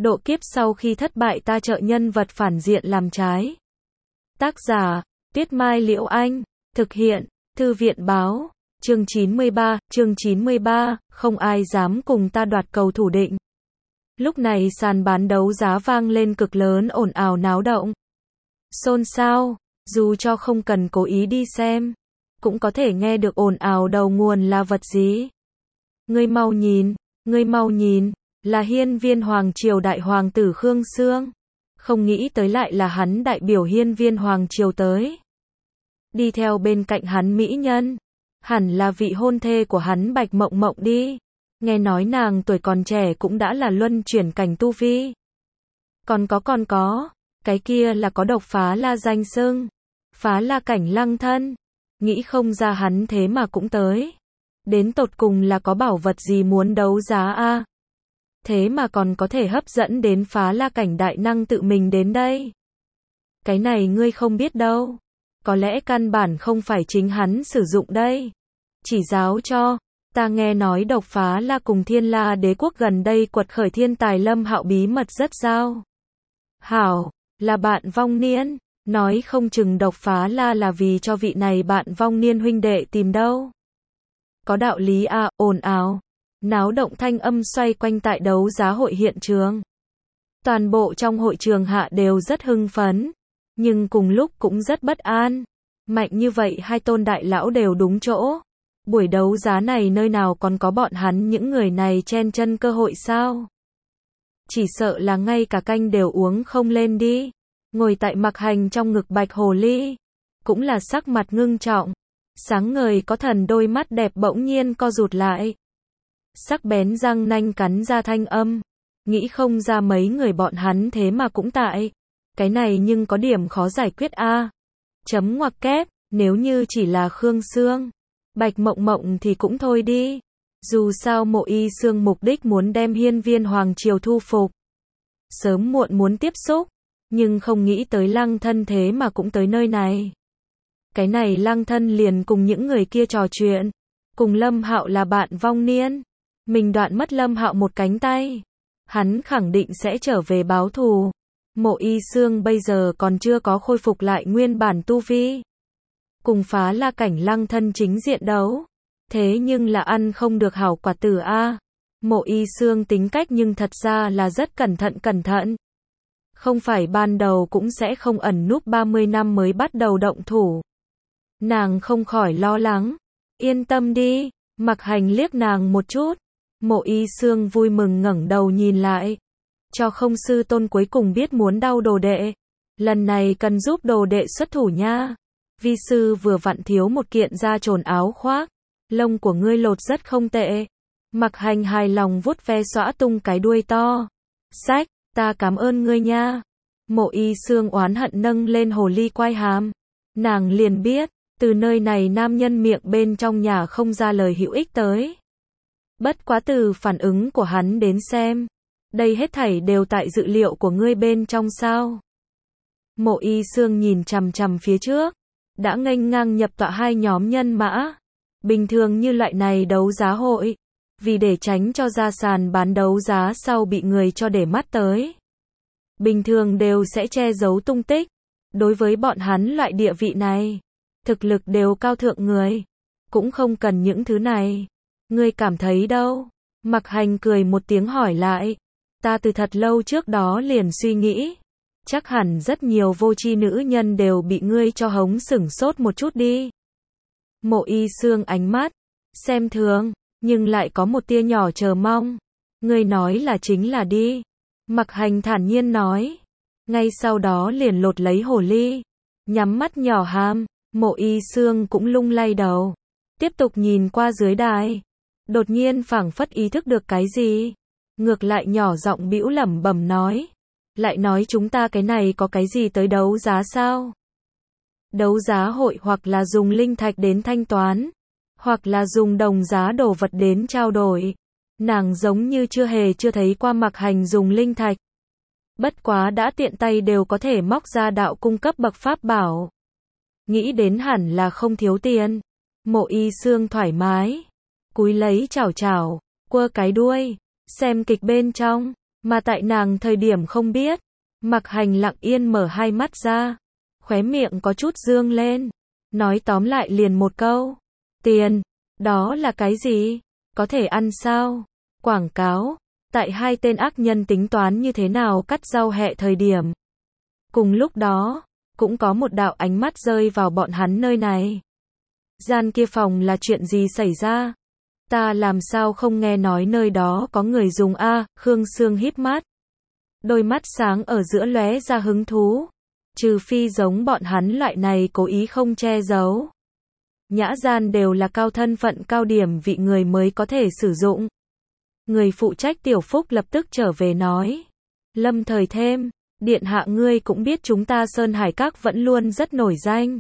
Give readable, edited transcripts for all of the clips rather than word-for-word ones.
Độ kiếp sau khi thất bại ta trợ nhân vật phản diện làm trái. Tác giả, Tuyết Mai Liễu Anh. Thực hiện, Thư viện Báo. Chương 93, không ai dám cùng ta đoạt cầu thủ định. Lúc này sàn bán đấu giá vang lên cực lớn, ồn ào náo động. Xôn xao, dù cho không cần cố ý đi xem, cũng có thể nghe được ồn ào đầu nguồn là vật gì. Ngươi mau nhìn, là hiên viên hoàng triều đại hoàng tử Khương Xương. Không nghĩ tới lại là hắn đại biểu hiên viên hoàng triều tới. Đi theo bên cạnh hắn mỹ nhân, hẳn là vị hôn thê của hắn Bạch Mộng Mộng đi. Nghe nói nàng tuổi còn trẻ cũng đã là luân chuyển cảnh tu vi. Còn có, cái kia là có độc phá la danh xưng, phá la cảnh lăng thân. Nghĩ không ra hắn thế mà cũng tới. Đến tột cùng là có bảo vật gì muốn đấu giá a? Thế mà còn có thể hấp dẫn đến phá la cảnh đại năng tự mình đến đây. Cái này ngươi không biết đâu. Có lẽ căn bản không phải chính hắn sử dụng đây. Chỉ giáo cho, ta nghe nói độc phá la cùng Thiên La đế quốc gần đây quật khởi thiên tài Lâm Hạo bí mật rất giao. Hảo, là bạn vong niên, nói không chừng độc phá la là vì cho vị này bạn vong niên huynh đệ tìm đâu. Có đạo lý à, ồn ào. Náo động thanh âm xoay quanh tại đấu giá hội hiện trường. Toàn bộ trong hội trường hạ đều rất hưng phấn, nhưng cùng lúc cũng rất bất an. Mạnh như vậy hai tôn đại lão đều đúng chỗ. Buổi đấu giá này nơi nào còn có bọn hắn những người này chen chân cơ hội sao? Chỉ sợ là ngay cả canh đều uống không lên đi. Ngồi tại Mặc Hành trong ngực Bạch Hồ Ly, cũng là sắc mặt ngưng trọng. Sáng ngời có thần đôi mắt đẹp bỗng nhiên co rụt lại. Sắc bén răng nanh cắn ra thanh âm. Nghĩ không ra mấy người bọn hắn thế mà cũng tại. Cái này nhưng có điểm khó giải quyết a. Chấm ngoặc kép, nếu như chỉ là Khương Xương, Bạch Mộng Mộng thì cũng thôi đi. Dù sao Mộ Y Xương mục đích muốn đem hiên viên hoàng triều thu phục. Sớm muộn muốn tiếp xúc, nhưng không nghĩ tới lăng thân thế mà cũng tới nơi này. Cái này lăng thân liền cùng những người kia trò chuyện. Cùng Lâm Hạo là bạn vong niên. Mình đoạn mất Lâm Hạo một cánh tay. Hắn khẳng định sẽ trở về báo thù. Mộ Y Xương bây giờ còn chưa có khôi phục lại nguyên bản tu vi. Cùng phá la cảnh lăng thân chính diện đấu. Thế nhưng là ăn không được hảo quả tử a. Mộ Y Xương tính cách nhưng thật ra là rất cẩn thận. Không phải ban đầu cũng sẽ không ẩn núp 30 năm mới bắt đầu động thủ. Nàng không khỏi lo lắng. Yên tâm đi, Mặc Hành liếc nàng một chút. Mộ Y Xương vui mừng ngẩng đầu nhìn lại. Cho không sư tôn cuối cùng biết muốn đau đồ đệ. Lần này cần giúp đồ đệ xuất thủ nha. Vi sư vừa vặn thiếu một kiện da trồn áo khoác. Lông của ngươi lột rất không tệ. Mặc Hành hài lòng vuốt ve xõa tung cái đuôi to. Sách, ta cảm ơn ngươi nha. Mộ Y Xương oán hận nâng lên hồ ly quai hàm. Nàng liền biết, từ nơi này nam nhân miệng bên trong nhà không ra lời hữu ích tới. Bất quá từ phản ứng của hắn đến xem, đây hết thảy đều tại dự liệu của ngươi bên trong sao. Mộ Y Xương nhìn chằm chằm phía trước, đã nghênh ngang nhập tọa hai nhóm nhân mã. Bình thường như loại này đấu giá hội, vì để tránh cho ra sàn bán đấu giá sau bị người cho để mắt tới, bình thường đều sẽ che giấu tung tích. Đối với bọn hắn loại địa vị này, thực lực đều cao thượng người, cũng không cần những thứ này. Ngươi cảm thấy đâu? Mặc Hành cười một tiếng hỏi lại. Ta từ thật lâu trước đó liền suy nghĩ. Chắc hẳn rất nhiều vô tri nữ nhân đều bị ngươi cho hống sửng sốt một chút đi. Mộ Y Xương ánh mắt xem thường, nhưng lại có một tia nhỏ chờ mong. Ngươi nói là chính là đi. Mặc Hành thản nhiên nói. Ngay sau đó liền lột lấy hồ ly, nhắm mắt nhỏ hàm. Mộ Y Xương cũng lung lay đầu, tiếp tục nhìn qua dưới đài. Đột nhiên phảng phất ý thức được cái gì, ngược lại nhỏ giọng bĩu lẩm bẩm nói. Lại nói chúng ta cái này có cái gì tới đấu giá sao? Đấu giá hội hoặc là dùng linh thạch đến thanh toán, hoặc là dùng đồng giá đồ vật đến trao đổi. Nàng giống như chưa thấy qua Mặc Hành dùng linh thạch. Bất quá đã tiện tay đều có thể móc ra đạo cung cấp bậc pháp bảo. Nghĩ đến hẳn là không thiếu tiền. Mộ Y Xương thoải mái, cúi lấy chảo, quơ cái đuôi, xem kịch bên trong. Mà tại nàng thời điểm không biết, Mặc Hành lặng yên mở hai mắt ra, khóe miệng có chút dương lên, nói tóm lại liền một câu. Tiền, đó là cái gì? Có thể ăn sao? Quảng cáo, tại hai tên ác nhân tính toán như thế nào cắt rau hẹ thời điểm. Cùng lúc đó, cũng có một đạo ánh mắt rơi vào bọn hắn nơi này. Gian kia phòng là chuyện gì xảy ra? Ta làm sao không nghe nói nơi đó có người dùng a? Khương Sương híp mắt. Đôi mắt sáng ở giữa lóe ra hứng thú. Trừ phi giống bọn hắn loại này cố ý không che giấu. Nhã gian đều là cao thân phận cao điểm vị người mới có thể sử dụng. Người phụ trách Tiểu Phúc lập tức trở về nói. Lâm thời thêm, điện hạ ngươi cũng biết chúng ta Sơn Hải Các vẫn luôn rất nổi danh.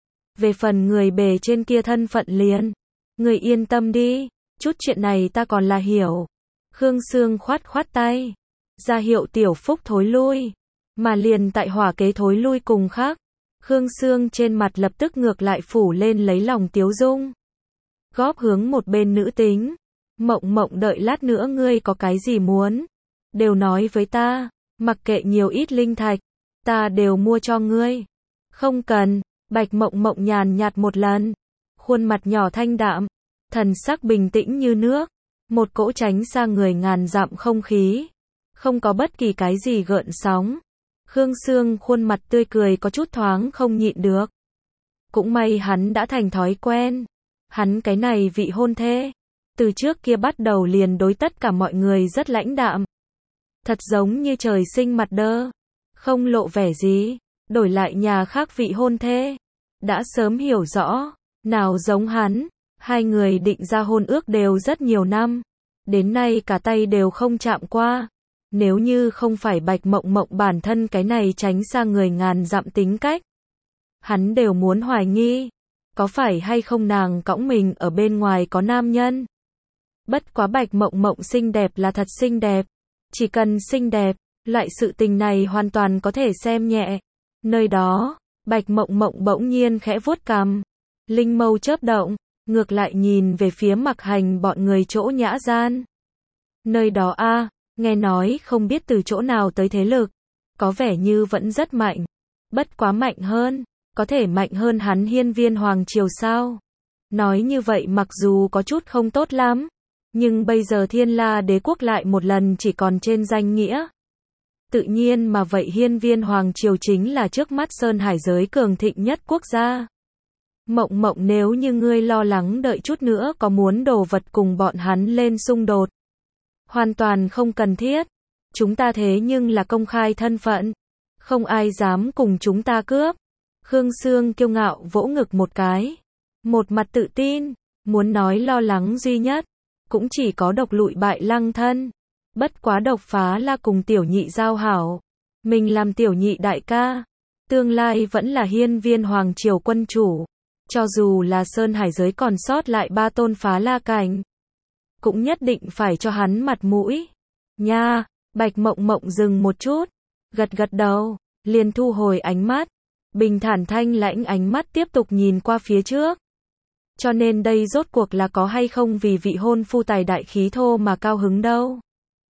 Về phần người bề trên kia thân phận liền. Người yên tâm đi, chút chuyện này ta còn là hiểu. Khương Sương khoát khoát tay. Ra hiệu Tiểu Phúc thối lui. Mà liền tại hỏa kế thối lui cùng khác. Khương Sương trên mặt lập tức ngược lại phủ lên lấy lòng tiếu dung. Góp hướng một bên nữ tính. Mộng Mộng đợi lát nữa ngươi có cái gì muốn. Đều nói với ta, mặc kệ nhiều ít linh thạch, ta đều mua cho ngươi. Không cần, Bạch Mộng Mộng nhàn nhạt một lần. Khuôn mặt nhỏ thanh đạm, thần sắc bình tĩnh như nước. Một cỗ tránh xa người ngàn dặm không khí. Không có bất kỳ cái gì gợn sóng. Khương Sương khuôn mặt tươi cười có chút thoáng không nhịn được. Cũng may hắn đã thành thói quen. Hắn cái này vị hôn thê. Từ trước kia bắt đầu liền đối tất cả mọi người rất lãnh đạm. Thật giống như trời sinh mặt đơ. Không lộ vẻ gì. Đổi lại nhà khác vị hôn thê. Đã sớm hiểu rõ. Nào giống hắn. Hai người định ra hôn ước đều rất nhiều năm. Đến nay cả tay đều không chạm qua. Nếu như không phải Bạch Mộng Mộng bản thân cái này tránh xa người ngàn dặm tính cách. Hắn đều muốn hoài nghi. Có phải hay không nàng cõng mình ở bên ngoài có nam nhân. Bất quá Bạch Mộng Mộng xinh đẹp là thật xinh đẹp. Chỉ cần xinh đẹp, loại sự tình này hoàn toàn có thể xem nhẹ. Nơi đó, Bạch Mộng Mộng bỗng nhiên khẽ vuốt cằm. Linh mâu chớp động, ngược lại nhìn về phía Mặc Hành bọn người chỗ nhã gian. Nơi đó a, nghe nói không biết từ chỗ nào tới thế lực. Có vẻ như vẫn rất mạnh. Bất quá mạnh hơn, có thể mạnh hơn hắn Hiên Viên Hoàng Triều sao? Nói như vậy mặc dù có chút không tốt lắm. Nhưng bây giờ Thiên La Đế quốc lại một lần chỉ còn trên danh nghĩa. Tự nhiên mà vậy Hiên Viên Hoàng Triều chính là trước mắt Sơn Hải giới cường thịnh nhất quốc gia. Mộng Mộng nếu như ngươi lo lắng đợi chút nữa có muốn đồ vật cùng bọn hắn lên xung đột. Hoàn toàn không cần thiết. Chúng ta thế nhưng là công khai thân phận. Không ai dám cùng chúng ta cướp. Khương Sương kiêu ngạo vỗ ngực một cái. Một mặt tự tin. Muốn nói lo lắng duy nhất. Cũng chỉ có độc lụi bại Lăng Thân. Bất quá Độc Phá La cùng tiểu nhị giao hảo. Mình làm tiểu nhị đại ca. Tương lai vẫn là Hiên Viên Hoàng Triều quân chủ. Cho dù là Sơn Hải giới còn sót lại 3 tôn Phá La cảnh. Cũng nhất định phải cho hắn mặt mũi. Nha, Bạch Mộng Mộng dừng một chút. Gật gật đầu, liền thu hồi ánh mắt. Bình thản thanh lãnh ánh mắt tiếp tục nhìn qua phía trước. Cho nên đây rốt cuộc là có hay không vì vị hôn phu tài đại khí thô mà cao hứng đâu.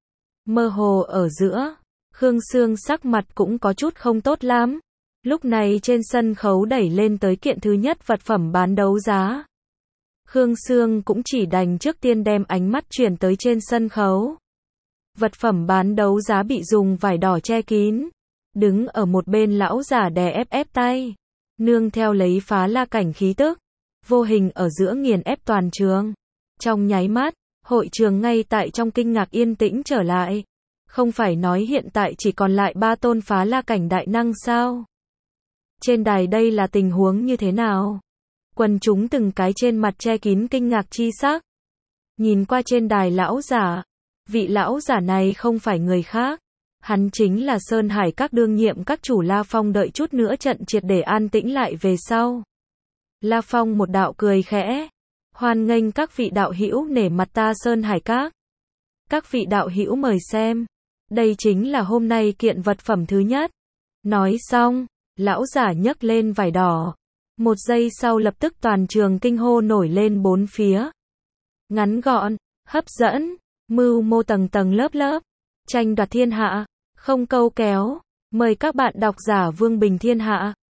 Mơ hồ ở giữa, Khương Sương sắc mặt cũng có chút không tốt lắm. Lúc này trên sân khấu đẩy lên tới kiện thứ nhất vật phẩm bán đấu giá. Khương Sương cũng chỉ đành trước tiên đem ánh mắt chuyển tới trên sân khấu. Vật phẩm bán đấu giá bị dùng vải đỏ che kín. Đứng ở một bên lão giả đè ép tay. Nương theo lấy Phá La cảnh khí tức. Vô hình ở giữa nghiền ép toàn trường. Trong nháy mắt, hội trường ngay tại trong kinh ngạc yên tĩnh trở lại. Không phải nói hiện tại chỉ còn lại 3 tôn Phá La cảnh đại năng sao? Trên đài đây là tình huống như thế nào? Quần chúng từng cái trên mặt che kín kinh ngạc chi sắc. Nhìn qua trên đài lão giả. Vị lão giả này không phải người khác. Hắn chính là Sơn Hải các đương nhiệm các chủ La Phong đợi chút nữa trận triệt để an tĩnh lại về sau. La Phong một đạo cười khẽ. Hoan nghênh các vị đạo hữu nể mặt ta Sơn Hải các. Các vị đạo hữu mời xem. Đây chính là hôm nay kiện vật phẩm thứ nhất. Nói xong, lão giả nhấc lên vải đỏ. Một giây sau lập tức toàn trường kinh hô nổi lên bốn phía. Ngắn gọn, hấp dẫn, mưu mô tầng tầng lớp lớp. tranh đoạt thiên hạ, không câu kéo. Mời các bạn độc giả Vương Bình Thiên Hạ.